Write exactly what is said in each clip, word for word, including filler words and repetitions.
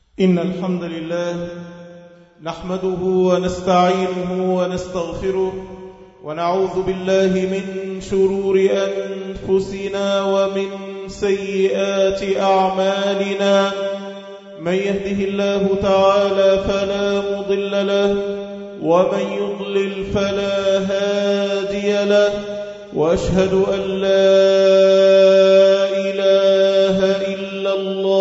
إن الحمد لله نحمده ونستعينه ونستغفره ونعوذ بالله من شرور أنفسنا ومن سيئات أعمالنا. من يهده الله تعالى فلا مضل له ومن يضلل فلا هادي له، وأشهد أن لا إله إلا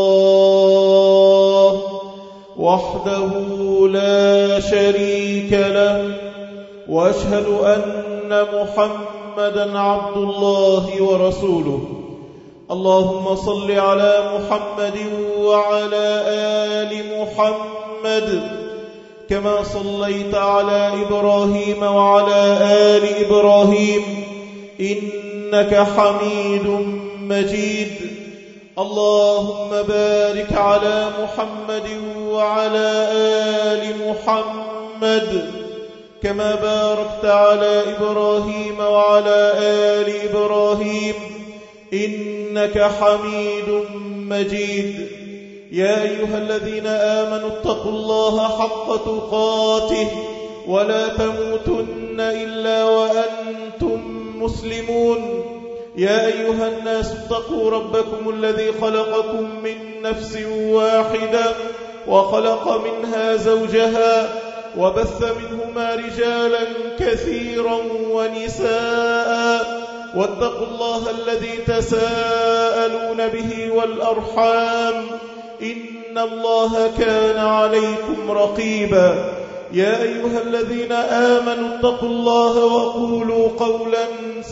الله وحده لا شريك له، وأشهد أن محمدا عبد الله ورسوله. اللهم صل على محمد وعلى آل محمد كما صليت على إبراهيم وعلى آل إبراهيم إنك حميد مجيد. اللهم بارك على محمد وعلى آل محمد كما باركت على إبراهيم وعلى آل إبراهيم إنك حميد مجيد. يا أيها الذين آمنوا اتقوا الله حق تقاته ولا تموتن إلا وأنتم مسلمون. يا أيها الناس اتقوا ربكم الذي خلقكم من نفس واحدة وخلق منها زوجها وبث منهما رجالا كثيرا ونساء، واتقوا الله الذي تساءلون به والأرحام إن الله كان عليكم رقيبا. يا أيها الذين آمنوا اتقوا الله وقولوا قولا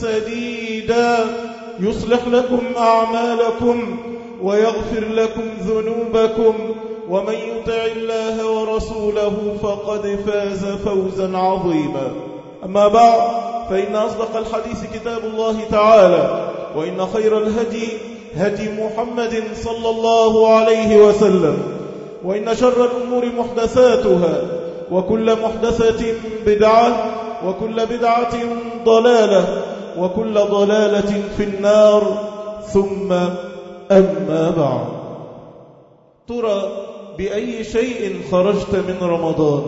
سديدا يصلح لكم أعمالكم ويغفر لكم ذنوبكم، ومن يطع الله ورسوله فقد فاز فوزا عظيما. أما بعد، فإن أصدق الحديث كتاب الله تعالى، وإن خير الهدي هدي محمد صلى الله عليه وسلم، وإن شر الأمور محدثاتها، وكل محدثة بدعة، وكل بدعة ضلالة، وكل ضلالة في النار. ثم أما بعد، ترى بأي شيء خرجت من رمضان؟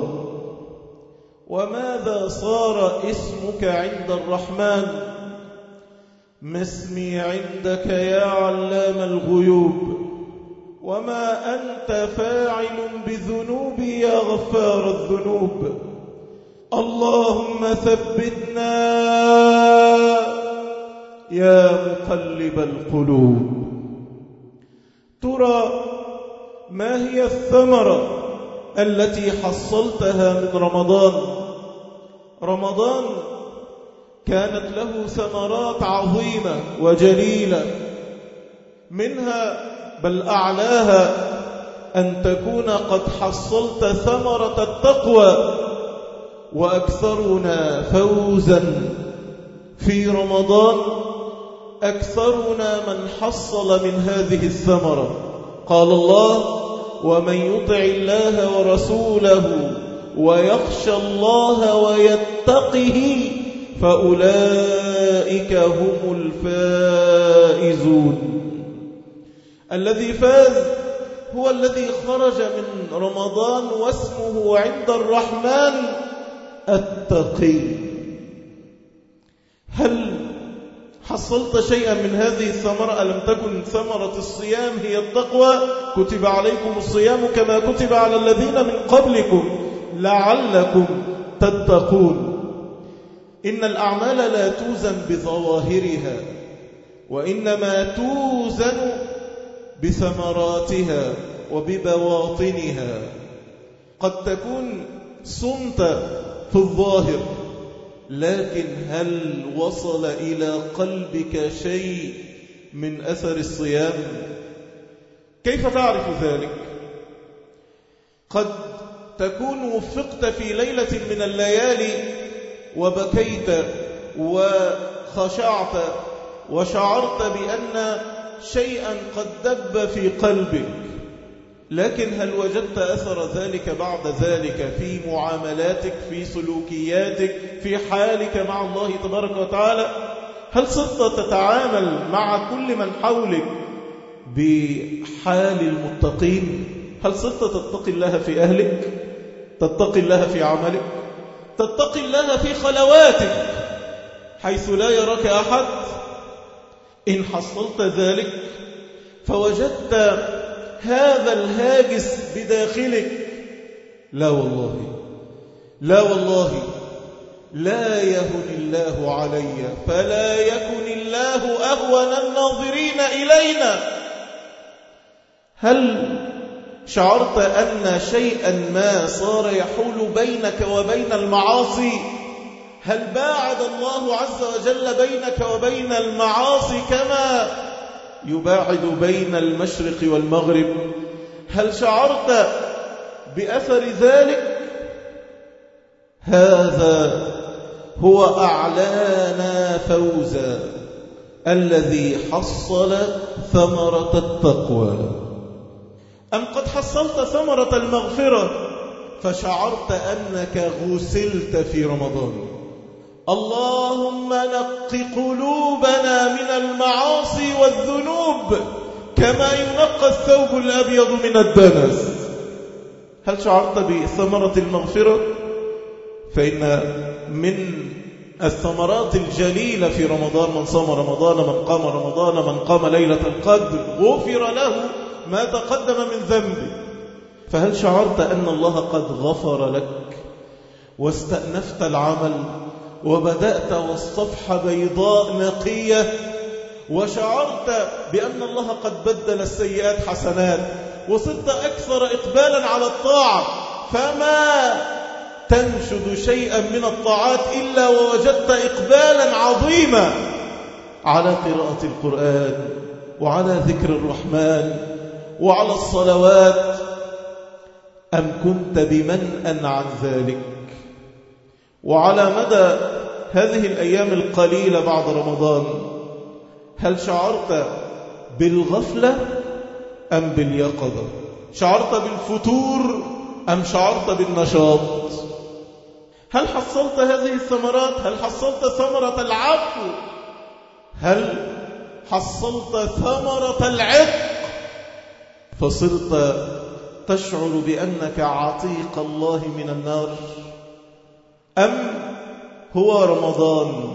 وماذا صار اسمك عند الرحمن؟ ما اسمي عندك يا علام الغيوب؟ وما أنت فاعل بذنوبي يا غفار الذنوب؟ اللهم ثبتنا يا مقلب القلوب. ترى ما هي الثمرة التي حصلتها من رمضان؟ رمضان كانت له ثمرات عظيمة وجليلة، منها بل أعلاها أن تكون قد حصلت ثمرة التقوى. وأكثرنا فوزا في رمضان أكثرنا من حصل من هذه الثمرة. قال الله: ومن يطع الله ورسوله ويخشى الله ويتقه فأولئك هم الفائزون. الذي فاز هو الذي خرج من رمضان واسمه عند الرحمن التقي. هل حصلت شيئا من هذه الثمرة؟ ألم تكن ثمرة الصيام هي التقوى؟ كتب عليكم الصيام كما كتب على الذين من قبلكم لعلكم تتقون. إن الأعمال لا توزن بظواهرها، وإنما توزن بثمراتها وببواطنها. قد تكون صمت في الظاهر، لكن هل وصل إلى قلبك شيء من أثر الصيام؟ كيف تعرف ذلك؟ قد تكون وفقت في ليلة من الليالي وبكيت وخشعت وشعرت بأن شيئا قد دب في قلبك، لكن هل وجدت أثر ذلك بعد ذلك في معاملاتك، في سلوكياتك، في حالك مع الله تبارك وتعالى؟ هل صرت تتعامل مع كل من حولك بحال المتقين؟ هل صرت تتقي الله في أهلك؟ تتقي الله في عملك؟ تتقي الله في خلواتك حيث لا يراك أحد؟ إن حصلت ذلك فوجدت هذا الهاجس بداخلك، لا والله لا والله لا يهن الله علي فلا يكن الله أهون الناظرين إلينا. هل شعرت أن شيئا ما صار يحول بينك وبين المعاصي؟ هل باعد الله عز وجل بينك وبين المعاصي كما يباعد بين المشرق والمغرب؟ هل شعرت بأثر ذلك؟ هذا هو أعلانا فوزا الذي حصل ثمرة التقوى. أم قد حصلت ثمرة المغفرة فشعرت أنك غسلت في رمضان؟ اللهم نق قلوبنا من المعاصي والذنوب كما ينقى الثوب الأبيض من الدنس. هل شعرت بثمرة المغفرة؟ فإن من الثمرات الجليلة في رمضان من صام رمضان، من قام رمضان، من قام ليلة القدر غفر له ما تقدم من ذنبه. فهل شعرت أن الله قد غفر لك واستأنفت العمل وبدأت والصفحة بيضاء نقية، وشعرت بأن الله قد بدل السيئات حسنات وصرت أكثر إقبالا على الطاعة، فما تنشد شيئا من الطاعات إلا ووجدت إقبالا عظيما على قراءة القرآن وعلى ذكر الرحمن وعلى الصلوات؟ أم كنت بمنأ عن ذلك؟ وعلى مدى هذه الأيام القليلة بعد رمضان هل شعرت بالغفلة أم باليقظة؟ شعرت بالفتور أم شعرت بالنشاط؟ هل حصلت هذه الثمرات؟ هل حصلت ثمرة العفو؟ هل حصلت ثمرة العتق فصرت تشعر بأنك عتيق الله من النار؟ أم هو رمضان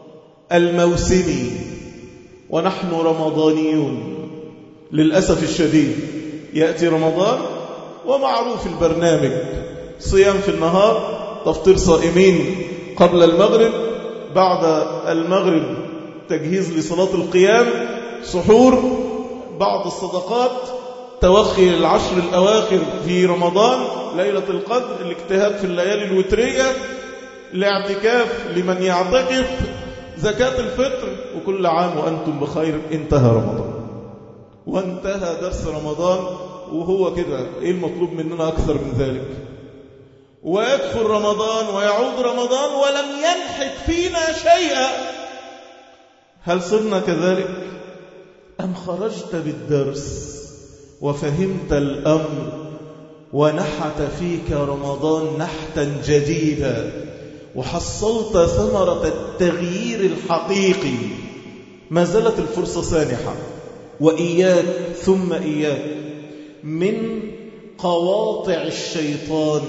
الموسمي ونحن رمضانيون للأسف الشديد؟ يأتي رمضان ومعروف البرنامج: صيام في النهار، تفطير صائمين قبل المغرب، بعد المغرب تجهيز لصلاة القيام، سحور، بعض الصدقات، توخي العشر الأواخر في رمضان، ليلة القدر، الاجتهاد في الليالي الوترية، الاعتكاف لمن يعتكف، زكاة الفطر، وكل عام وأنتم بخير. انتهى رمضان وانتهى درس رمضان، وهو كده ايه المطلوب مننا أكثر من ذلك؟ ويدخل رمضان ويعود رمضان ولم ينحت فينا شيئا. هل صرنا كذلك؟ أم خرجت بالدرس وفهمت الأمر ونحت فيك رمضان نحتا جديدا وحصلت ثمرة التغيير الحقيقي؟ ما زالت الفرصة سانحة، وإياك ثم إياك من قواطع الشيطان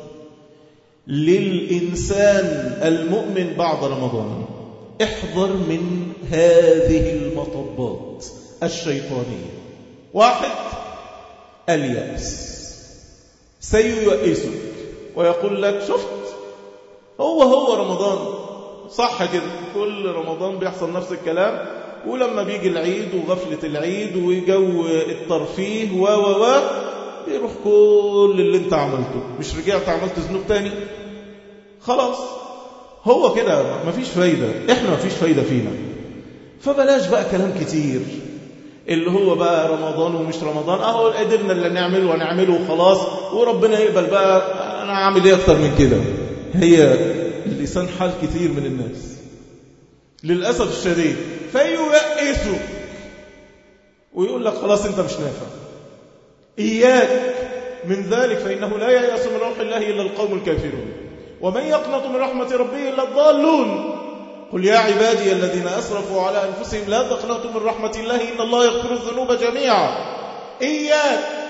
للإنسان المؤمن بعد رمضان. احذر من هذه المطبات الشيطانية. واحد، اليأس. سييأسك ويقول لك شفت هو هو رمضان صح كده، كل رمضان بيحصل نفس الكلام، ولما بيجي العيد وغفلة العيد وجو الترفيه و و و يروح كل اللي انت عملته. مش رجعت عملت ذنوب تاني؟ خلاص هو كده، مفيش فايدة، احنا مفيش فايدة فينا. فبلاش بقى كلام كتير اللي هو بقى رمضان ومش رمضان، اهو قدرنا اللي نعمله ونعمله وخلاص وربنا يقبل بقى، انا عامل ايه اكتر من كده؟ هي لسان حال كتير من الناس للأسف الشديد. فييأسوا ويقول لك خلاص انت مش نافع. إياك من ذلك، فإنه لا ييأس من روح الله إلا القوم الكافرون، ومن يقنط من رحمة ربه إلا الضالون. قل يا عبادي الذين أسرفوا على أنفسهم لا تقنطوا من رحمة الله إن الله يغفر الذنوب جميعا. إياك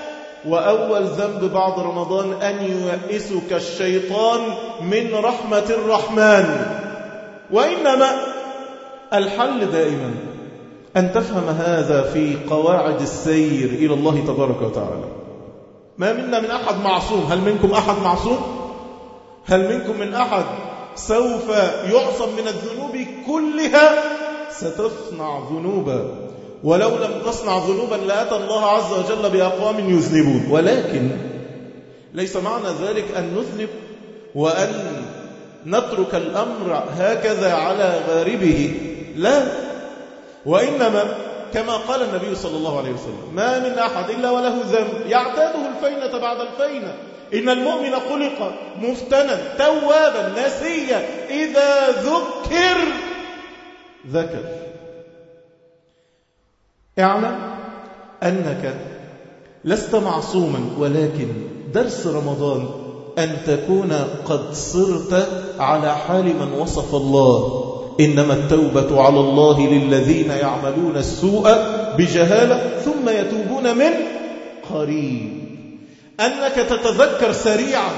وأول ذنب بعد رمضان أن ييئسك الشيطان من رحمة الرحمن. وإنما الحل دائما أن تفهم هذا في قواعد السير إلى الله تبارك وتعالى. ما منا من أحد معصوم. هل منكم أحد معصوم؟ هل منكم من أحد سوف يعصم من الذنوب كلها؟ ستصنع ذنوبا، ولو لم تصنع ذنوبا لأتى الله عز وجل بأقوام يذنبون. ولكن ليس معنى ذلك أن نذنب وأن نترك الأمر هكذا على غاربه، لا، وإنما كما قال النبي صلى الله عليه وسلم: ما من أحد إلا وله ذنب يعتاده الفينة بعد الفينة. إن المؤمن خلق مفتنا توابا نسيا إذا ذكر ذكر. اعلم أنك لست معصوما، ولكن درس رمضان أن تكون قد صرت على حال من وصف الله: إنما التوبة على الله للذين يعملون السوء بجهالة ثم يتوبون من قريب. أنك تتذكر سريعا،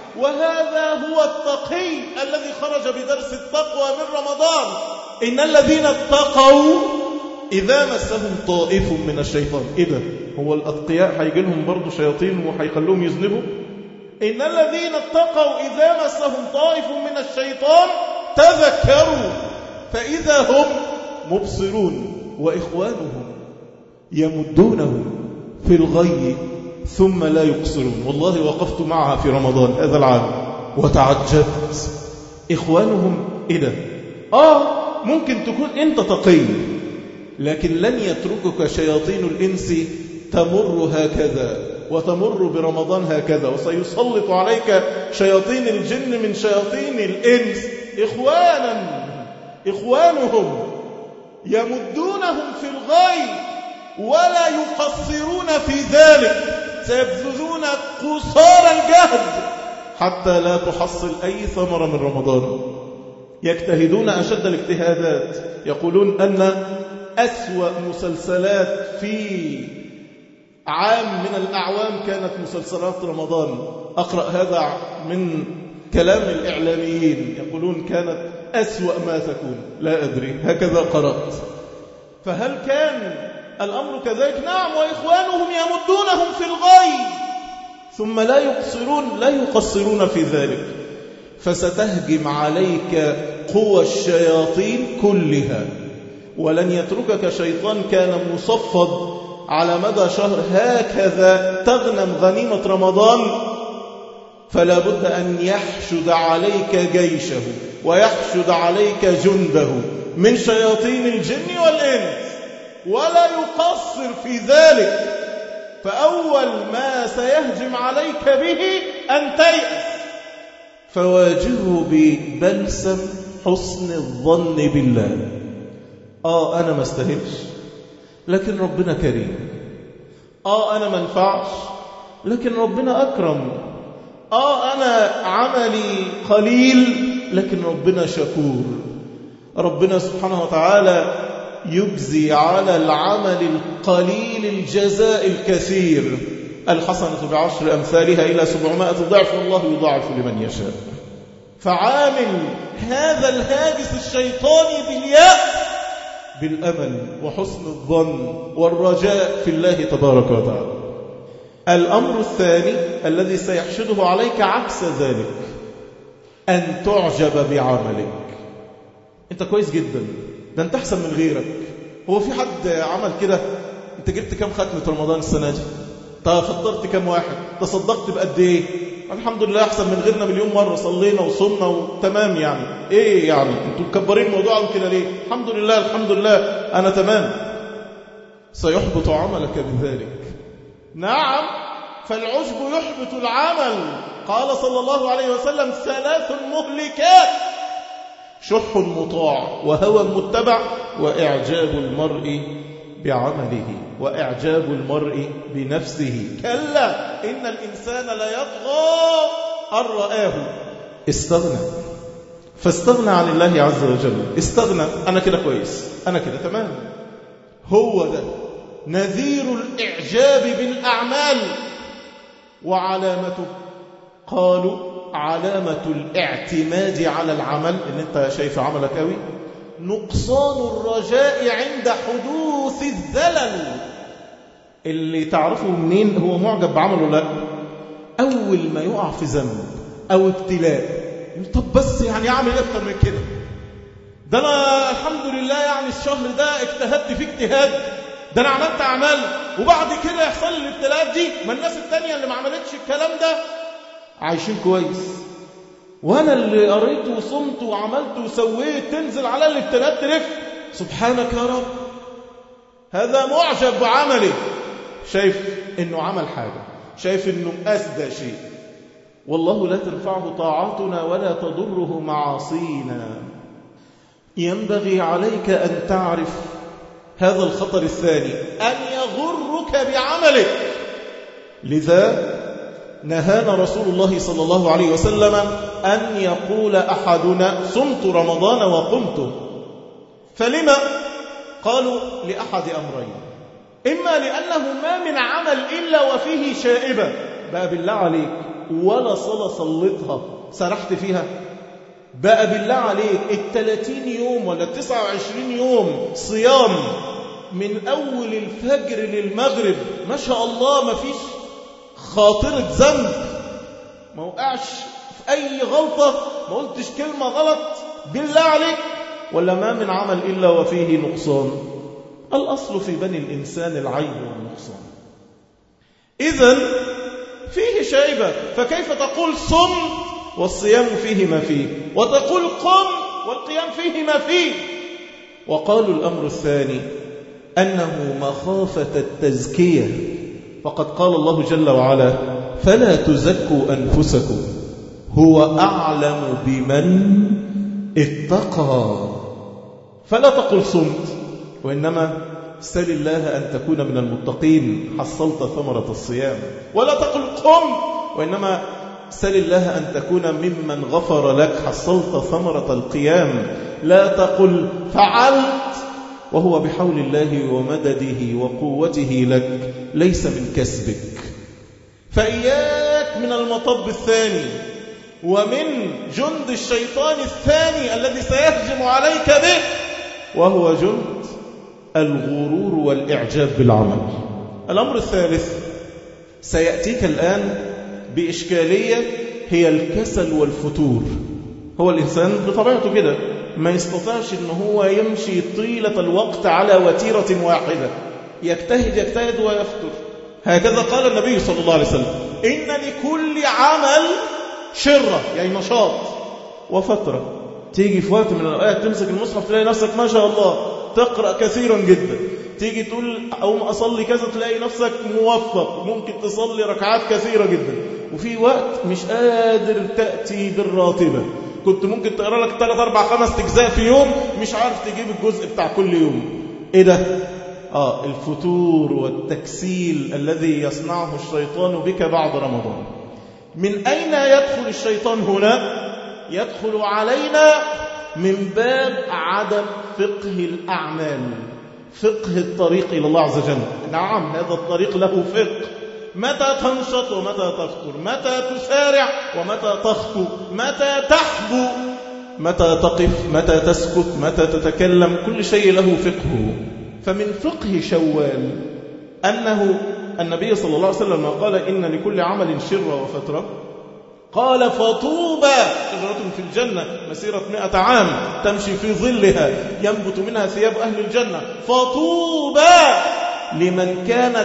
وهذا هو التقي الذي خرج بدرس التقوى من رمضان. إن الذين اتقوا إذا مسهم طائف من الشيطان. إيه ده؟ هو الأتقياء هيجي لهم برضو شياطين وهيخلوهم يذنبوا؟ إن الذين اتقوا إذا مسهم طائف من الشيطان تذكروا فإذا هم مبصرون وإخوانهم يمدونهم في الغي ثم لا يقصرون. والله وقفت معها في رمضان هذا العام وتعجبت. إخوانهم إيه ده؟ آه ممكن تكون أنت تقي، لكن لن يتركك شياطين الإنس تمر هكذا وتمر برمضان هكذا، وسيسلط عليك شياطين الجن من شياطين الإنس إخوانا إخوانهم يمدونهم في الغي ولا يقصرون في ذلك، سيبذلون قصار الجهد حتى لا تحصل أي ثمرة من رمضان. يجتهدون أشد الاجتهادات، يقولون أن أسوأ مسلسلات في عام من الأعوام كانت مسلسلات رمضان. أقرأ هذا من كلام الإعلاميين، يقولون كانت أسوأ ما تكون. لا أدري، هكذا قرأت. فهل كان الأمر كذلك؟ نعم، وإخوانهم يمدونهم في الغي ثم لا يقصرون لا يقصرون في ذلك. فستهجم عليك قوى الشياطين كلها، ولن يتركك شيطان كان مصفد على مدى شهر هكذا تغنم غنيمة رمضان. فلا بد أن يحشد عليك جيشه ويحشد عليك جنده من شياطين الجن والإنس، ولا يقصر في ذلك. فأول ما سيهجم عليك به أن تيأس، فواجهه ببلسم حسن الظن بالله. آه أنا ما استهلش، لكن ربنا كريم. آه أنا ما انفعش، لكن ربنا أكرم. آه أنا عملي قليل، لكن ربنا شكور. ربنا سبحانه وتعالى يجزي على العمل القليل الجزاء الكثير. الحسنة بعشر أمثالها إلى سبعمائة ضعف، والله يضاعف لمن يشاء. فعامل هذا الهاجس الشيطاني باليأس بالأمل وحسن الظن والرجاء في الله تبارك وتعالى. الأمر الثاني الذي سيحشده عليك عكس ذلك، أن تعجب بعملك. أنت كويس جدا، ده أنت أحسن من غيرك. هو في حد عمل كده؟ أنت جبت كم ختمة رمضان السنة دي؟ تفطرت كم واحد؟ تصدقت بقد إيه؟ الحمد لله أحسن من غيرنا مليون مرة، صلينا وصلنا وتمام. يعني إيه يعني؟ أنتوا مكبرين الموضوع عن كده ليه؟ الحمد لله الحمد لله أنا تمام. سيحبط عملك بذلك. نعم، فالعجب يحبط العمل. قال صلى الله عليه وسلم: ثلاث مهلكات: شح مطاع وهوى متبع وإعجاب المرء بعمله وإعجاب المرء بنفسه. كلا إن الإنسان لا يطغى أن رآه استغنى، فاستغنى عن الله عز وجل. استغنى، أنا كده كويس، أنا كده تمام. هو ده نذير الإعجاب بالأعمال. وعلامته؟ قالوا علامة الاعتماد على العمل، إن أنت شايف عملك قوي، نقصان الرجاء عند حدوث الزلل. اللي تعرفه منين هو معجب بعمله؟ لا، أول ما يقع في ذنب أو ابتلاء، طب بس يعني أعمل أكتر من كده، ده أنا الحمد لله يعني الشهر ده اجتهدت فيه اجتهاد، ده أنا عملت أعمال، وبعد كده يحصل لي الابتلاءات دي، ما الناس التانية اللي ما عملتش الكلام ده عايشين كويس، وأنا اللي قريت وصمت وعملت وسويت تنزل على الابتلاءات تلف. سبحانك يا رب، هذا معجب بعمله، شايف إنه عمل حاجة، شايف إنه أسدى شيء. والله لا تنفعه طاعاتنا ولا تضره معاصينا. ينبغي عليك أن تعرف هذا الخطر الثاني، أن يغرك بعملك. لذا نهانا رسول الله صلى الله عليه وسلم أن يقول أحدنا صمت رمضان وقمت. فلما؟ قالوا لأحد أمرين، إما لأنه ما من عمل إلا وفيه شائبة، بقى بالله عليك ولا صلاة صلتها سرحت فيها؟ بقى بالله عليك الثلاثين يوم ولا التسعة وعشرين يوم صيام من أول الفجر للمغرب ما شاء الله ما فيش خاطرة ذنب، ما وقعش في أي غلطة، ما قلتش كلمة غلط بالله عليك؟ ولا ما من عمل إلا وفيه نقصان؟ الأصل في بني الإنسان العيب والنقصان. إذن فيه شيبة، فكيف تقول صم والصيام فيه ما فيه، وتقول قم والقيام فيه ما فيه؟ وقالوا الأمر الثاني أنه مخافة التزكية، فقد قال الله جل وعلا فلا تزكوا أنفسكم هو أعلم بمن اتقى. فلا تقل صمت، وإنما سل الله أن تكون من المتقين، حصلت ثمرة الصيام. ولا تقل قم، وإنما سل الله أن تكون ممن غفر لك، حصلت ثمرة القيام. لا تقل فعلت وهو بحول الله ومدده وقوته لك ليس من كسبك. فإياك من المطب الثاني ومن جند الشيطان الثاني الذي سيهجم عليك به، وهو جند الغرور والإعجاب بالعمل. الأمر الثالث سيأتيك الآن بإشكالية، هي الكسل والفتور. هو الإنسان بطبيعته كده ما يستطيعش إن هو يمشي طيلة الوقت على وتيرة واحدة، يجتهد يجتهد ويفتر. هكذا قال النبي صلى الله عليه وسلم إن لكل عمل شرة، يعني نشاط وفترة. تيجي في وقت من الأوقات تمسك المصحف تلاقي نفسك ما شاء الله تقرأ كثيرا جدا، تيجي تقول أو أصلي كذا تلاقي نفسك موفق، ممكن تصلي ركعات كثيرة جدا. وفي وقت مش قادر تأتي بالراتبة، كنت ممكن تقرأ لك ثلاث أربع خمس أجزاء في يوم، مش عارف تجيب الجزء بتاع كل يوم. إيه ده؟ آه الفتور والتكسيل الذي يصنعه الشيطان بك بعد رمضان. من أين يدخل الشيطان هنا؟ يدخل علينا من باب عدم فقه الأعمال، فقه الطريق إلى الله عز وجل. نعم هذا الطريق له فقه، متى تنشط ومتى تفتر، متى تسارع ومتى تخطو، متى تحبو، متى تقف، متى تسكت، متى تتكلم، كل شيء له فقهه. فمن فقه شوال أنه النبي صلى الله عليه وسلم قال إن لكل عمل شرة وفترة، قال فطوبى شجرة في الجنة مسيرة مئة عام تمشي في ظلها ينبت منها ثياب أهل الجنة، فطوبى لمن كانت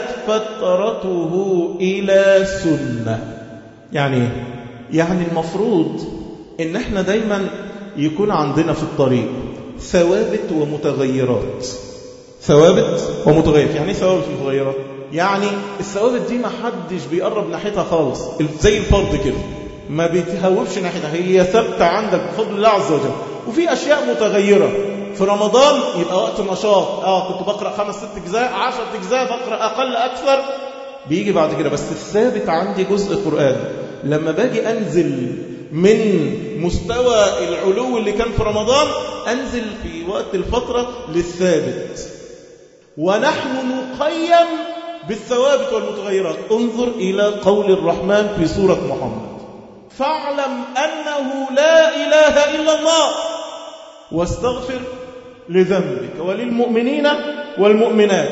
فترته إلى سنة. يعني يعني المفروض إن احنا دايما يكون عندنا في الطريق ثوابت ومتغيرات. ثوابت ومتغيرات يعني ثوابت ومتغيرات، يعني الثوابت دي ما حدش بيقرب ناحيتها خالص، زي الفرض كده ما بيتهوبش ناحيتها، هي ثابتة عندك بفضل الله عز وجل. وفي أشياء متغيرة. في رمضان يبقى وقت نشاط، آه كنت بقرأ خمس ست أجزاء عشر أجزاء بقرأ أقل أكثر، بيجي بعد كده. بس الثابت عندي جزء قرآن. لما باجي أنزل من مستوى العلو اللي كان في رمضان أنزل في وقت الفترة للثابت. ونحن نقيم بالثوابت والمتغيرات. انظر إلى قول الرحمن في سورة محمد: فاعلم أنه لا إله إلا الله واستغفر لذنبك وللمؤمنين والمؤمنات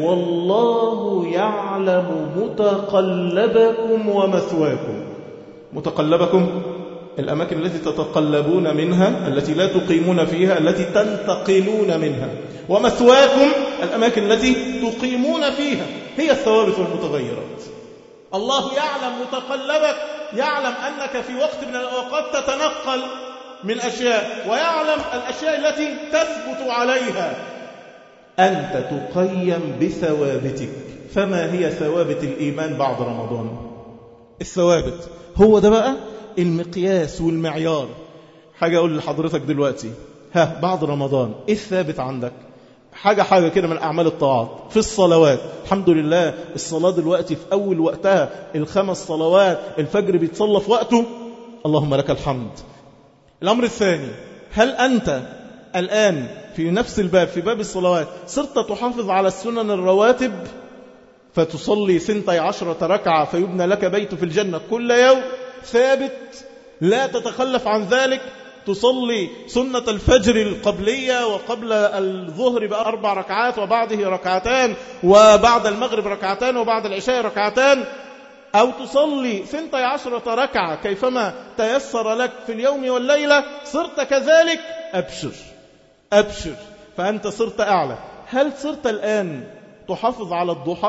والله يعلم متقلبكم ومثواكم. متقلبكم الأماكن التي تتقلبون منها، التي لا تقيمون فيها، التي تنتقلون منها. ومثواكم الأماكن التي تقيمون فيها، هي الثوابت والمتغيرات. الله يعلم متقلبك، يعلم أنك في وقت من الأوقات تتنقل من أشياء، ويعلم الأشياء التي تثبت عليها. أنت تقيم بثوابتك. فما هي ثوابت الإيمان بعد رمضان؟ الثوابت هو ده بقى المقياس والمعيار. حاجة أقول لحضرتك دلوقتي، ها بعد رمضان إيه الثابت عندك؟ حاجة حاجة كده من أعمال الطاعات. في الصلوات، الحمد لله الصلاة دلوقتي في أول وقتها، الخمس صلوات، الفجر بيتصلى في وقته، اللهم لك الحمد. الأمر الثاني، هل أنت الآن في نفس الباب، في باب الصلوات، صرت تحافظ على السنن الرواتب فتصلي ثنتي عشرة ركعة فيبنى لك بيت في الجنة كل يوم؟ ثابت لا تتخلف عن ذلك. تصلي سنة الفجر القبلية وقبل الظهر بأربع ركعات وبعده ركعتان وبعد المغرب ركعتان وبعد العشاء ركعتان، أو تصلي ثنتي عشرة ركعة كيفما تيسر لك في اليوم والليلة، صرت كذلك، أبشر أبشر، فأنت صرت أعلى. هل صرت الآن تحافظ على الضحى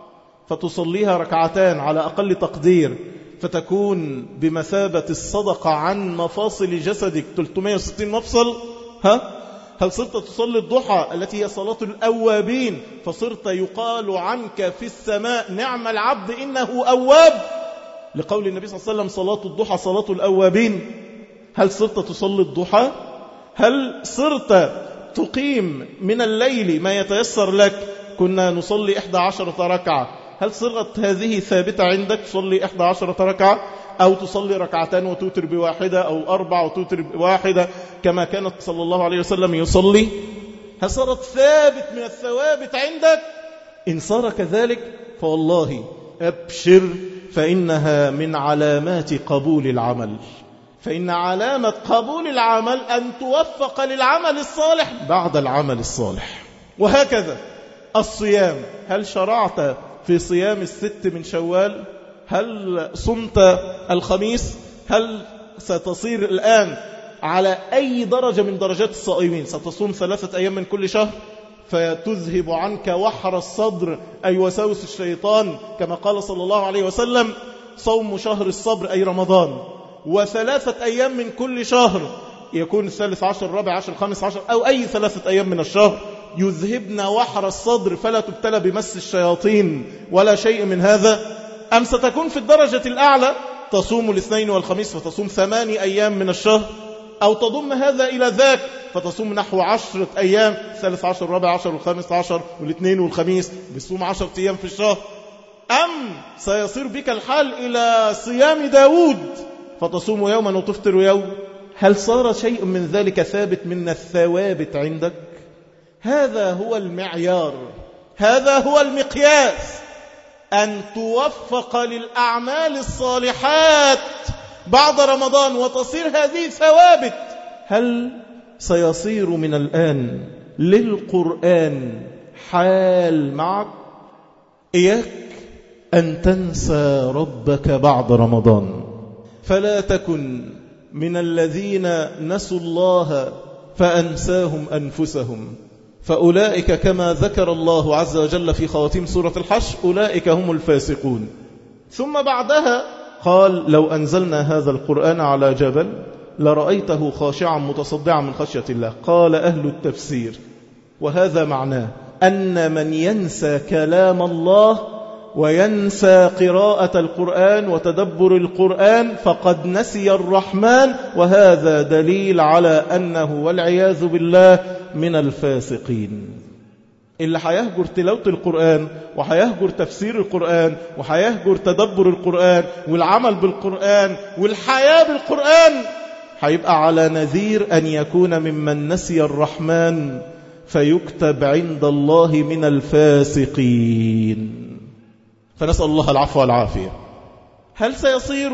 فتصليها ركعتان على أقل تقدير فتكون بمثابة الصدقة عن مفاصل جسدك ثلاثمائة وستين مفصل؟ ها؟ هل صرت تصلي الضحى التي هي صلاة الأوابين فصرت يقال عنك في السماء نعم العبد إنه أواب، لقول النبي صلى الله عليه وسلم صلاة الضحى صلاة الأوابين؟ هل صرت تصلي الضحى؟ هل صرت تقيم من الليل ما يتيسر لك؟ كنا نصلي إحدى عشرة ركعة، هل صرت هذه ثابتة عندك؟ تصلي إحدى عشرة ركعة أو تصلي ركعتان وتوتر بواحدة أو أربع وتوتر بواحدة كما كانت صلى الله عليه وسلم يصلي؟ هل صارت ثابت من الثوابت عندك؟ إن صار كذلك فوالله أبشر، فإنها من علامات قبول العمل. فإن علامة قبول العمل أن توفق للعمل الصالح بعد العمل الصالح. وهكذا الصيام، هل شرعت في صيام الست من شوال؟ هل صمت الخميس؟ هل ستصير الآن على أي درجة من درجات الصائمين؟ ستصوم ثلاثة أيام من كل شهر فتذهب عنك وحر الصدر أي وساوس الشيطان، كما قال صلى الله عليه وسلم: صوم شهر الصبر أي رمضان، وثلاثة أيام من كل شهر، يكون الثالث عشر الرابع عشر الخامس عشر أو أي ثلاثة أيام من الشهر، يذهبن وحر الصدر فلا تبتلى بمس الشياطين ولا شيء من هذا. أم ستكون في الدرجة الأعلى تصوم الاثنين والخميس فتصوم ثماني أيام من الشهر، أو تضم هذا إلى ذاك فتصوم نحو عشرة أيام، الثالث عشر الرابع عشر والخامس عشر والاثنين والخميس، بتصوم عشرة أيام في الشهر. أم سيصير بك الحال إلى صيام داود فتصوم يوما وتفطر يوم؟ هل صار شيء من ذلك ثابت من الثوابت عندك؟ هذا هو المعيار، هذا هو المقياس، أن توفق للأعمال الصالحات بعد رمضان وتصير هذه ثوابت. هل سيصير من الآن للقرآن حال معك؟ إياك أن تنسى ربك بعد رمضان، فلا تكن من الذين نسوا الله فأنساهم أنفسهم، فأولئك كما ذكر الله عز وجل في خواتيم سورة الحشر أولئك هم الفاسقون. ثم بعدها قال: لو أنزلنا هذا القرآن على جبل لرأيته خاشعا متصدعا من خشية الله. قال أهل التفسير وهذا معناه أن من ينسى كلام الله وينسى قراءة القرآن وتدبر القرآن فقد نسي الرحمن، وهذا دليل على أنه والعياذ بالله من الفاسقين. اللي هيهجر تلاوة القرآن وهيهجر تفسير القرآن وهيهجر تدبر القرآن والعمل بالقرآن والحياة بالقرآن هيبقى على نذير أن يكون ممن نسي الرحمن فيكتب عند الله من الفاسقين. فنسأل الله العفو والعافية. هل سيصير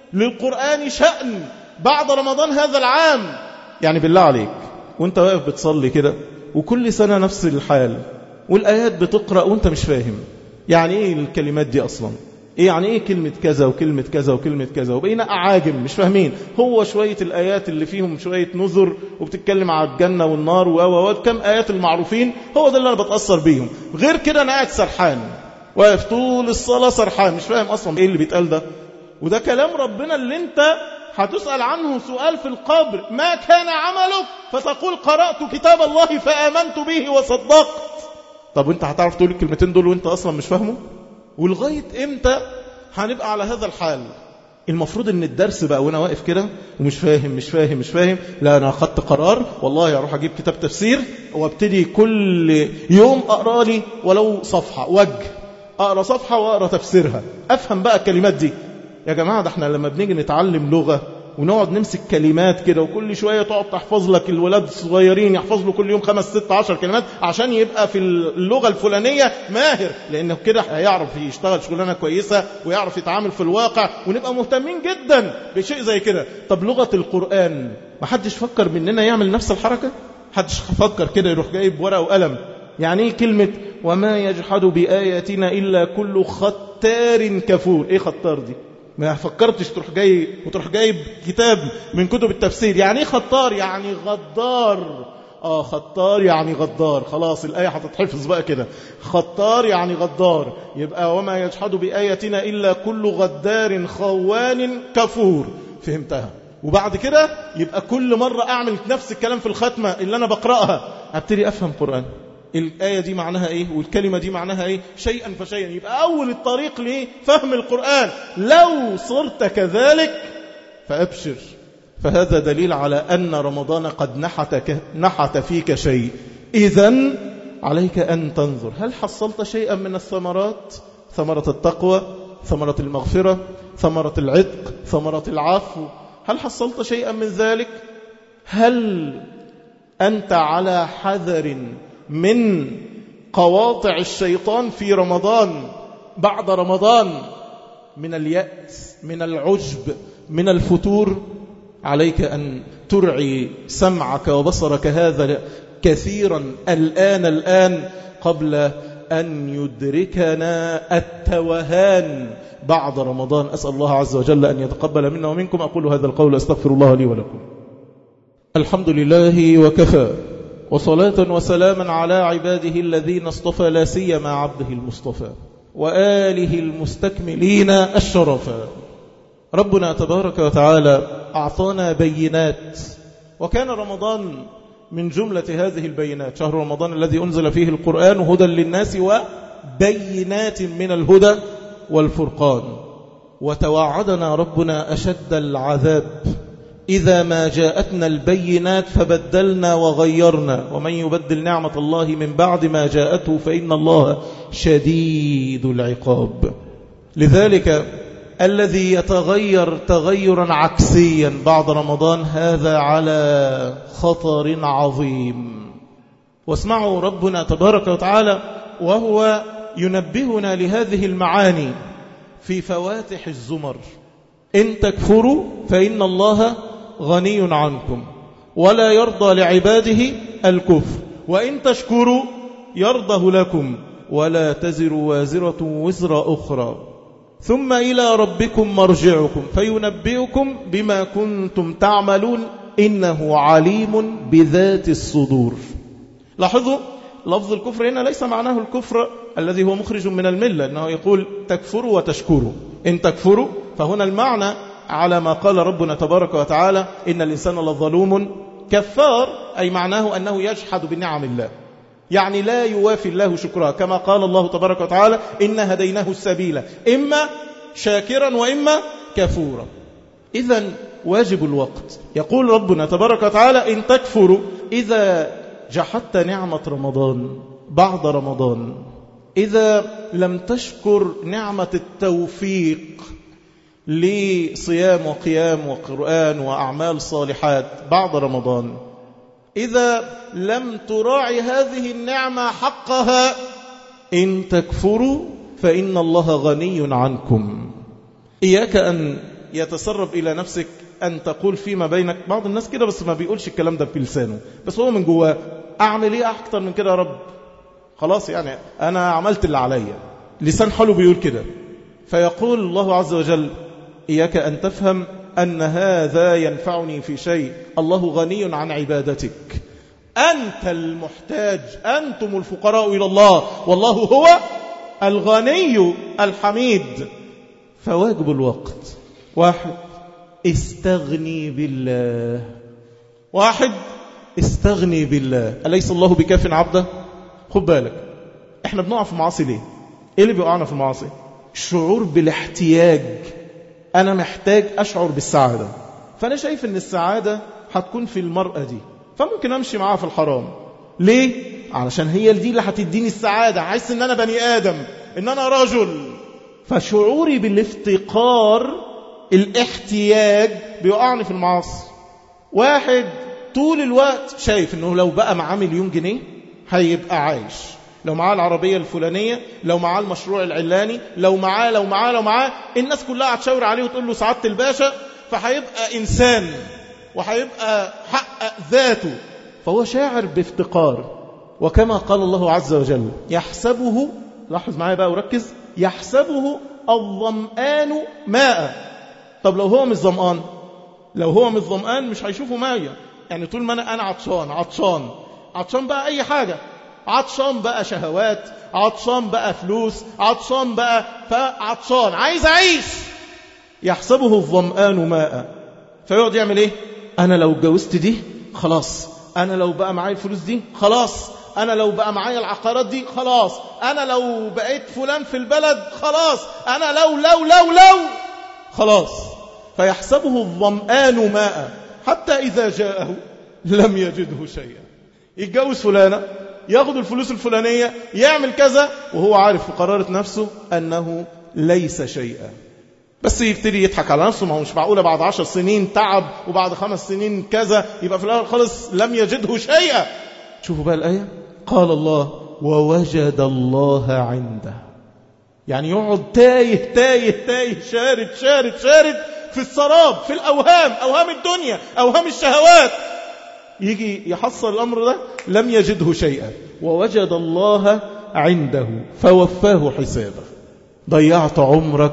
للقرآن شأن بعد رمضان هذا العام؟ يعني بالله عليك وانت واقف بتصلي كده وكل سنة نفس الحال والآيات بتقرأ وانت مش فاهم يعني ايه الكلمات دي أصلا، إيه يعني ايه كلمة كذا وكلمة كذا وكلمة كذا، وبقينا أعاجم مش فاهمين. هو شوية الآيات اللي فيهم شوية نذر وبتتكلم على الجنة والنار و كم آيات المعروفين، هو ده اللي أنا بتأثر بيهم. غير كده أنا قاعد سرحان واقف طول الصلاة سرحان مش فاهم أصلا ايه اللي بيتقال ده. وده كلام ربنا اللي انت هتسأل عنه سؤال في القبر، ما كان عملك؟ فتقول قرأت كتاب الله فآمنت به وصدقت. طب وانت هتعرف تقول الكلمتين دول وانت أصلا مش فاهمه؟ ولغاية امتى هنبقى على هذا الحال؟ المفروض ان الدرس بقى وانا واقف كده ومش فاهم مش فاهم مش فاهم لا انا اخدت قرار والله اروح اجيب كتاب تفسير وابتدي كل يوم اقرا لي ولو صفحة وجه، اقرا صفحة واقرا تفسيرها افهم بقى الكلمات دي. يا جماعة ده احنا لما بنيجي نتعلم لغة ونقعد نمسك كلمات كده وكل شوية تقعد تحفظ لك الولاد الصغيرين يحفظ له كل يوم خمس ست عشر كلمات عشان يبقى في اللغة الفلانية ماهر، لأنه كده هيعرف يشتغل شغلانة كويسة ويعرف يتعامل في الواقع، ونبقى مهتمين جدا بشيء زي كده. طب لغة القرآن ما حدش فكر مننا يعمل نفس الحركة؟ حدش فكر كده يروح جايب ورقة وقلم يعني ايه كلمة وما يجحد بآياتنا إلا كل ختار كفور؟ ايه ختار دي؟ ما فكرتش تروح جاي وتروح جايب كتاب من كتب التفسير يعني ايه خطار؟ يعني غدار. اه خطار يعني غدار، خلاص الآية هتتحفظ بقى كده، خطار يعني غدار. يبقى وما يجحد بآياتنا إلا كل غدار خوان كفور، فهمتها. وبعد كده يبقى كل مرة أعمل نفس الكلام في الختمة اللي أنا بقرأها، أبتدي أفهم قرآن. الآية دي معناها إيه والكلمة دي معناها إيه شيئا فشيئا. يبقى أول الطريق لفهم القرآن. لو صرت كذلك فأبشر، فهذا دليل على أن رمضان قد نحت, نحت فيك شيء. إذن عليك أن تنظر هل حصلت شيئا من الثمرات، ثمرة التقوى، ثمرة المغفرة، ثمرة العتق، ثمرة العفو، هل حصلت شيئا من ذلك؟ هل أنت على حذر من قواطع الشيطان في رمضان بعد رمضان، من اليأس، من العجب، من الفتور؟ عليك أن ترعي سمعك وبصرك هذا كثيرا الآن الآن قبل أن يدركنا التوهان بعد رمضان. أسأل الله عز وجل أن يتقبل منا ومنكم. أقول هذا القول أستغفر الله لي ولكم. الحمد لله وكفى، وصلاة وسلاما على عباده الذين اصطفى، لا سيما عبده المصطفى وآله المستكملين الشرفا. ربنا تبارك وتعالى أعطانا بينات، وكان رمضان من جملة هذه البينات. شهر رمضان الذي أنزل فيه القرآن هدى للناس وبينات من الهدى والفرقان. وتوعدنا ربنا أشد العذاب إذا ما جاءتنا البينات فبدلنا وغيرنا، ومن يبدل نعمة الله من بعد ما جاءته فإن الله شديد العقاب. لذلك الذي يتغير تغيرا عكسيا بعد رمضان هذا على خطر عظيم. واسمعوا ربنا تبارك وتعالى وهو ينبهنا لهذه المعاني في فواتح الزمر: إن تكفروا فإن الله غني عنكم ولا يرضى لعباده الكفر، وإن تشكروا يرضه لكم ولا تزر وازرة وزر أخرى، ثم إلى ربكم مرجعكم فينبئكم بما كنتم تعملون إنه عليم بذات الصدور. لاحظوا لفظ الكفر هنا ليس معناه الكفر الذي هو مخرج من الملة، إنه يقول تكفروا وتشكروا. إن تكفروا فهنا المعنى على ما قال ربنا تبارك وتعالى إن الإنسان لظلوم كفار، أي معناه أنه يجحد بنعم الله، يعني لا يوافي الله شكرها، كما قال الله تبارك وتعالى إن هديناه السبيل إما شاكرا وإما كفورا. إذن واجب الوقت. يقول ربنا تبارك وتعالى إن تكفروا، إذا جحدت نعمة رمضان بعد رمضان، إذا لم تشكر نعمة التوفيق لصيام وقيام وقرآن وأعمال صالحات بعد رمضان، إذا لم تراعي هذه النعمة حقها، إن تكفروا فإن الله غني عنكم. إياك أن يتسرب إلى نفسك أن تقول فيما بينك، بعض الناس كده بس ما بيقولش الكلام ده بلسانه، بس هو من جواه أعمل إيه أكتر من كده يا رب؟ خلاص يعني أنا عملت اللي عليا، لسان حاله بيقول كده. فيقول الله عز وجل إياك أن تفهم أن هذا ينفعني في شيء، الله غني عن عبادتك، أنت المحتاج، أنتم الفقراء إلى الله والله هو الغني الحميد. فواجب الوقت واحد استغني بالله، واحد استغني بالله. أليس الله بكاف عبده؟ خد بالك احنا بنقع في معاصي ليه؟ ايه اللي بيقعنا في المعاصي؟ الشعور بالاحتياج، انا محتاج اشعر بالسعادة، فانا شايف ان السعادة هتكون في المرأة دي، فممكن امشي معاها في الحرام. ليه؟ علشان هي دي اللي هتديني السعادة، عايز ان انا بني ادم، ان انا رجل. فشعوري بالافتقار، الاحتياج بيقعني في المعاصي. واحد طول الوقت شايف انه لو بقى معاه مليون جنيه هيبقى عايش، لو معاه العربية الفلانية، لو معاه المشروع العلاني، لو معاه لو معاه لو معاه الناس كلها هتشاور عليه وتقول له سعادة الباشا، فهيبقى إنسان وهيبقى حقق ذاته. فهو شاعر بافتقار. وكما قال الله عز وجل يحسبه، لاحظ معايا بقى وركز، يحسبه الظمآن ماء. طب لو هو مش ظمآن، لو هو مش ظمآن مش هيشوفه ماء. يعني طول ما أنا, أنا عطشان عطشان عطشان بقى أي حاجة، عطشان بقى شهوات، عطشان بقى فلوس، عطشان بقى فعطشان عايز أعيش. يحسبه الظمآن ماء، فيقعد يعمل إيه؟ أنا لو اتجوزت دي خلاص، أنا لو بقى معايا الفلوس دي خلاص، أنا لو بقى معايا العقارات دي خلاص، أنا لو بقيت فلان في البلد خلاص، أنا لو لو لو لو خلاص. فيحسبه الظمآن ماء حتى إذا جاءه لم يجده شيئا. يتجوز فلانة، ياخد الفلوس الفلانية، يعمل كذا، وهو عارف في قرارة نفسه أنه ليس شيئا. بس يبتدي يضحك على نفسه، ما هو مش معقولة بعد عشر سنين تعب وبعد خمس سنين كذا يبقى في الآخر خلص لم يجده شيئا. شوفوا بقى الآية، قال الله ووجد الله عنده. يعني يقعد تايه تايه تايه شارد شارد شارد في السراب، في الأوهام، أوهام الدنيا، أوهام الشهوات. يجي يحصل الأمر ده لم يجده شيئا، ووجد الله عنده فوفاه حسابه. ضيعت عمرك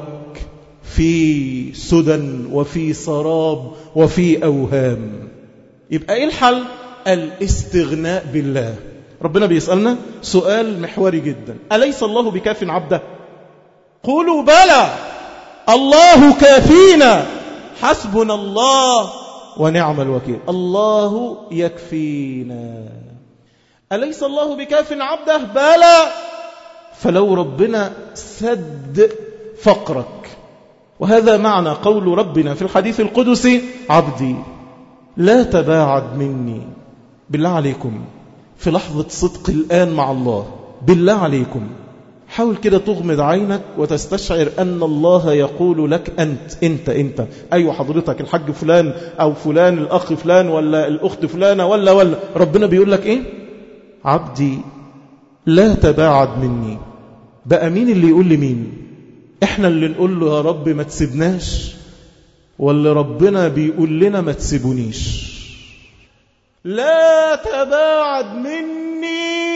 في سدى وفي سراب وفي أوهام. يبقى إيه الحل؟ الاستغناء بالله. ربنا بيسألنا سؤال محوري جدا، أليس الله بكاف عبده؟ قولوا بلى الله كافينا حسبنا الله ونعم الوكيل. الله يكفينا. أليس الله بكاف عبده؟ بلى. فلو ربنا سد فقرك، وهذا معنى قول ربنا في الحديث القدسي عبدي لا تباعد مني. بالله عليكم في لحظة صدق الآن مع الله، بالله عليكم حاول كده تغمض عينك وتستشعر أن الله يقول لك أنت أنت أنت أيوة حضرتك الحاج فلان أو فلان الأخ فلان ولا الأخت فلانة ولا ولا ربنا بيقول لك إيه؟ عبدي لا تباعد مني. بقى مين اللي يقول لمين؟ إحنا اللي نقول له يا رب ما تسيبناش، ولا ربنا بيقول لنا ما تسيبونيش؟ لا تباعد مني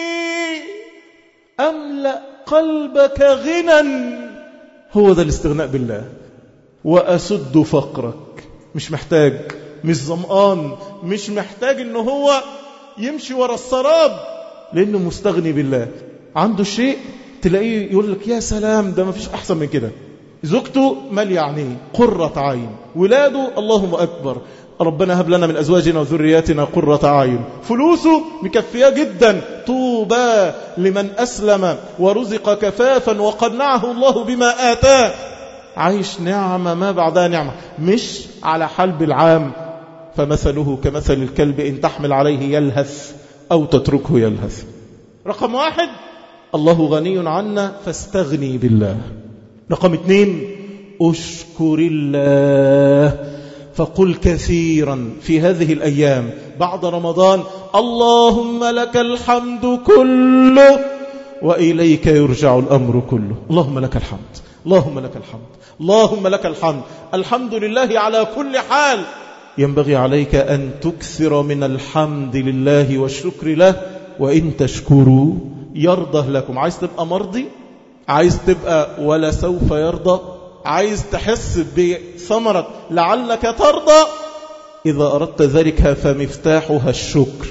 أملأ قلبك غنى. هو ده الاستغناء بالله. وأسد فقرك. مش محتاج، مش ظمآن، مش محتاج انه هو يمشي ورا السراب، لأنه مستغني بالله. عنده شيء تلاقيه يقول لك يا سلام ده ما فيش أحسن من كده. زوجته مال يعني قرة عين، ولاده اللهم أكبر، ربنا هب لنا من أزواجنا وذرياتنا قرة عين، فلوسه مكفية جدا، طوبى لمن أسلم ورزق كفافا وقنعه الله بما آتاه. عايش نعمة ما بعدها نعمة، مش على حلب العام. فمثله كمثل الكلب إن تحمل عليه يلهث أو تتركه يلهث. رقم واحد الله غني عنا فاستغني بالله. رقم اثنين أشكر الله، فقل كثيرا في هذه الأيام بعد رمضان اللهم لك الحمد كله وإليك يرجع الأمر كله. اللهم لك الحمد، اللهم لك الحمد، اللهم لك الحمد. الحمد لله على كل حال. ينبغي عليك أن تكثر من الحمد لله والشكر له، وإن تشكروا يرضى لكم. عايز تبقى مرضي؟ عايز تبقى ولا سوف يرضى؟ عايز تحس بثمرة لعلك ترضى؟ إذا أردت ذلك فمفتاحها الشكر،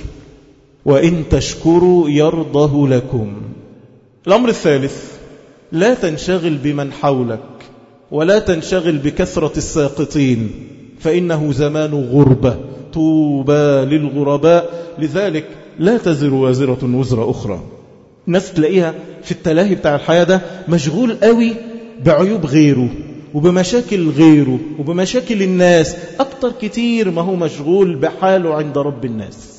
وإن تشكروا يرضه لكم. الأمر الثالث، لا تنشغل بمن حولك ولا تنشغل بكثرة الساقطين، فإنه زمان غربة، طوبى للغرباء. لذلك لا تزر وازرة وزر أخرى. ناس تلاقيها في التلاهي بتاع الحياة ده مشغول قوي بعيوب غيره وبمشاكل غيره وبمشاكل الناس أكتر كتير ما هو مشغول بحاله عند رب الناس.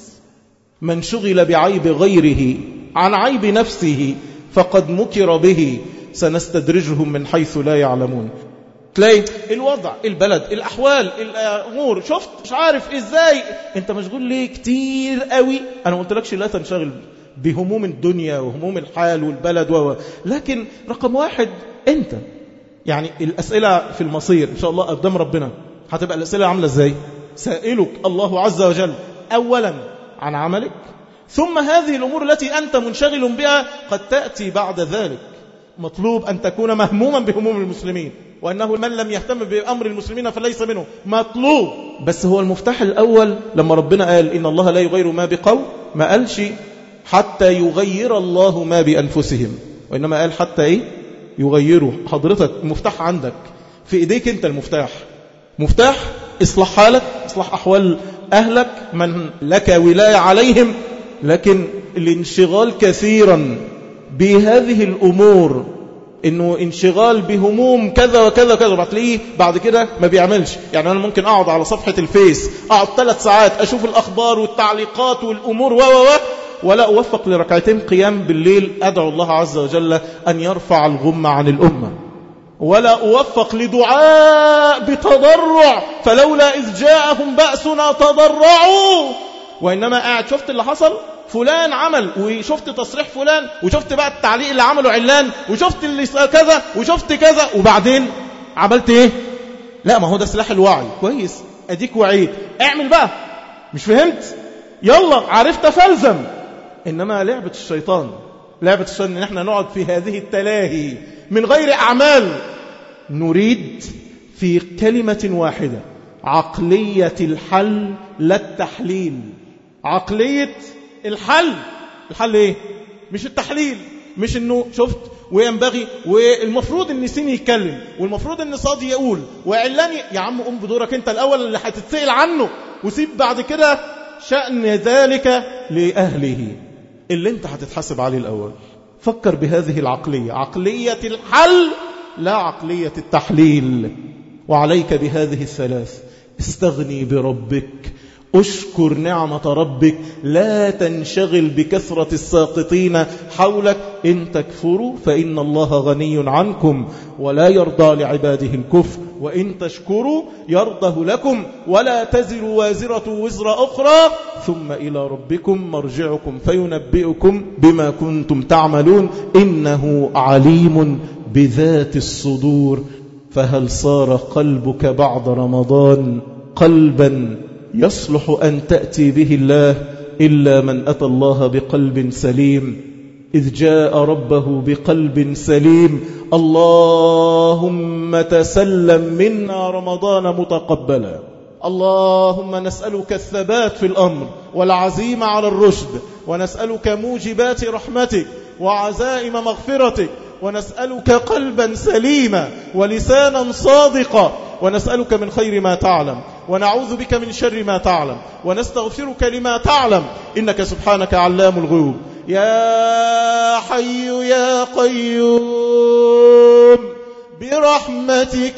من شغل بعيب غيره عن عيب نفسه فقد مكر به، سنستدرجهم من حيث لا يعلمون. تلاقي الوضع، البلد، الأحوال، الأمور، شفت مش عارف إزاي، أنت مشغول ليه كتير قوي. أنا ما قلتلكش لا تنشغل بهموم الدنيا وهموم الحال والبلد و... لكن رقم واحد أنت. يعني الأسئلة في المصير إن شاء الله قدام ربنا هتبقى الأسئلة عاملة إزاي؟ سائلك الله عز وجل أولا عن عملك، ثم هذه الأمور التي أنت منشغل بها قد تأتي بعد ذلك. مطلوب أن تكون مهموما بهموم المسلمين، وأنه من لم يهتم بأمر المسلمين فليس منه. مطلوب، بس هو المفتاح الأول. لما ربنا قال إن الله لا يغير ما بقوم، ما قالش حتى يغير الله ما بأنفسهم، وإنما قال حتى إيه؟ يغيروا. حضرتك مفتاح عندك في إيديك، أنت المفتاح. مفتاح إصلاح حالك، إصلاح أحوال أهلك من لك ولاية عليهم. لكن الانشغال كثيرا بهذه الأمور، إنه انشغال بهموم كذا وكذا وكذا، بتلاقيه بعد كده ما بيعملش. يعني أنا ممكن أقعد على صفحة الفيس أقعد ثلاث ساعات أشوف الأخبار والتعليقات والأمور و و ولا أوفق لركعتين قيام بالليل أدعو الله عز وجل أن يرفع الغمة عن الأمة، ولا أوفق لدعاء بتضرع فلولا إذ جاءهم بأسنا تضرعوا. وإنما قاعد شفت اللي حصل، فلان عمل، وشفت تصريح فلان، وشفت بقى التعليق اللي عمله علان، وشفت اللي كذا وشفت كذا، وبعدين عملت ايه؟ لا، ما هو ده سلاح الوعي. كويس، اديك وعيد، اعمل بقى. مش فهمت؟ يلا عرفت فالزم. إنما لعبة الشيطان، لعبة الشيطان ان احنا نقعد في هذه التلاهي من غير أعمال. نريد في كلمة واحدة عقلية الحل لا التحليل. عقلية الحل. الحل ايه؟ مش التحليل، مش انه شفت وينبغي والمفروض ان سين يتكلم والمفروض ان صاد يقول وعلاني. يا عم قم بدورك انت الاول اللي هتتسئل عنه، وسيب بعد كده شأن ذلك لأهله اللي انت هتتحاسب عليه الأول. فكر بهذه العقلية، عقلية الحل لا عقلية التحليل. وعليك بهذه الثلاث: استغني بربك، أشكر نعمة ربك، لا تنشغل بكثرة الساقطين حولك. إن تكفروا فإن الله غني عنكم ولا يرضى لعباده الكفر، وإن تشكروا يرضه لكم ولا تزر وازرة وزر أخرى، ثم إلى ربكم مرجعكم فينبئكم بما كنتم تعملون، إنه عليم بذات الصدور. فهل صار قلبك بعد رمضان قلبا يصلح أن تأتي به الله إلا من أتى الله بقلب سليم؟ إذ جاء ربه بقلب سليم. اللهم تسلم منا رمضان متقبلا. اللهم نسألك الثبات في الأمر والعزيمة على الرشد، ونسألك موجبات رحمتك وعزائم مغفرتك، ونسألك قلبا سليما ولسانا صادقا، ونسألك من خير ما تعلم ونعوذ بك من شر ما تعلم، ونستغفرك لما تعلم، إنك سبحانك علام الغيوب. يا حي يا قيوم برحمتك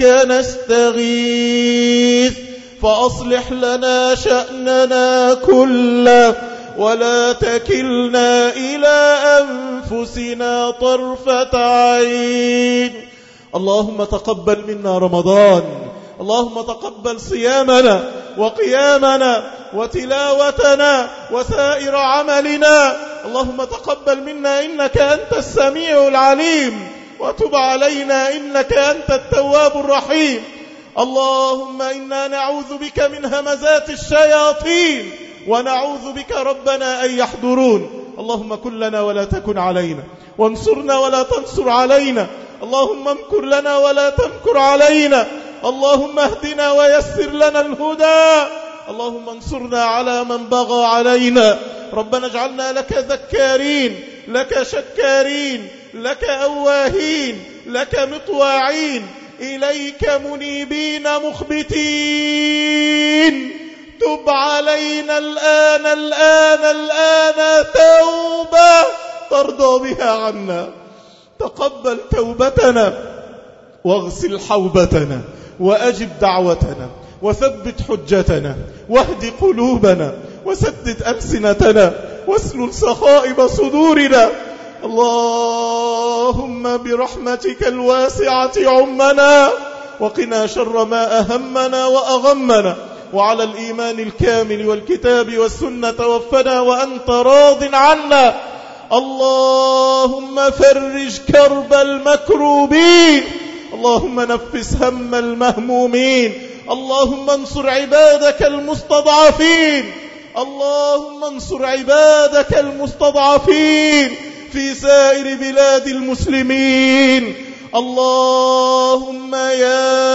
نستغيث، فأصلح لنا شأننا كله ولا تكلنا إلى أنفسنا طرفة عين. اللهم تقبل منا رمضان، اللهم تقبل صيامنا وقيامنا وتلاوتنا وسائر عملنا. اللهم تقبل منا إنك أنت السميع العليم، وتب علينا إنك أنت التواب الرحيم. اللهم إنا نعوذ بك من همزات الشياطين، ونعوذ بك ربنا أن يحضرون. اللهم كن لنا ولا تكن علينا، وانصرنا ولا تنصر علينا. اللهم امكر لنا ولا تمكر علينا. اللهم اهدنا ويسر لنا الهدى. اللهم انصرنا على من بغى علينا. ربنا اجعلنا لك ذكارين، لك شكارين، لك أواهين، لك مطواعين، إليك منيبين مخبتين. تب علينا الآن الآن الآن توبة ترضى بها عنا. تقبل توبتنا، واغسل حوبتنا، وأجب دعوتنا، وثبت حجتنا، واهد قلوبنا، وسدد ألسنتنا، واسلل سخائب صدورنا. اللهم برحمتك الواسعة عمنا، وقنا شر ما أهمنا وأغمنا، وعلى الإيمان الكامل والكتاب والسنة توفنا وأنت راض عنا. اللهم فرج كرب المكروبين، اللهم نفس هم المهمومين. اللهم انصر عبادك المستضعفين، اللهم انصر عبادك المستضعفين في سائر بلاد المسلمين. اللهم يا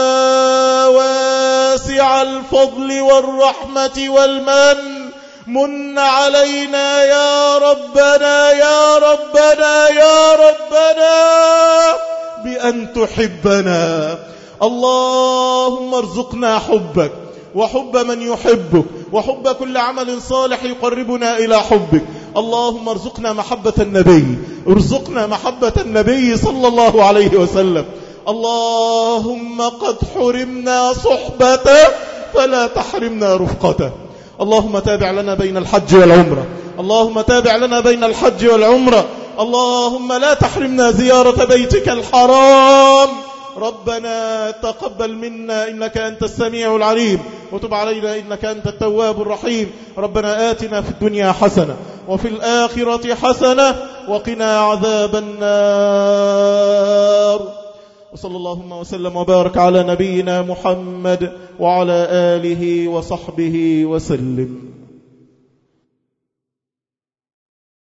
واسع الفضل والرحمة والمن، من علينا يا ربنا يا ربنا يا ربنا بأن تحبنا. اللهم ارزقنا حبك، وحب من يحبك، وحب كل عمل صالح يقربنا إلى حبك. اللهم ارزقنا محبة النبي، ارزقنا محبة النبي صلى الله عليه وسلم. اللهم قد حرمنا صحبته فلا تحرمنا رفقته. اللهم تابع لنا بين الحج والعمرة، اللهم تابع لنا بين الحج والعمرة. اللهم لا تحرمنا زيارة بيتك الحرام. ربنا تقبل منا إنك أنت السميع العليم، وتب علينا إنك أنت التواب الرحيم. ربنا آتنا في الدنيا حسنة، وفي الآخرة حسنة، وقنا عذاب النار. وصلى اللهم وسلم وبارك على نبينا محمد وعلى آله وصحبه وسلم.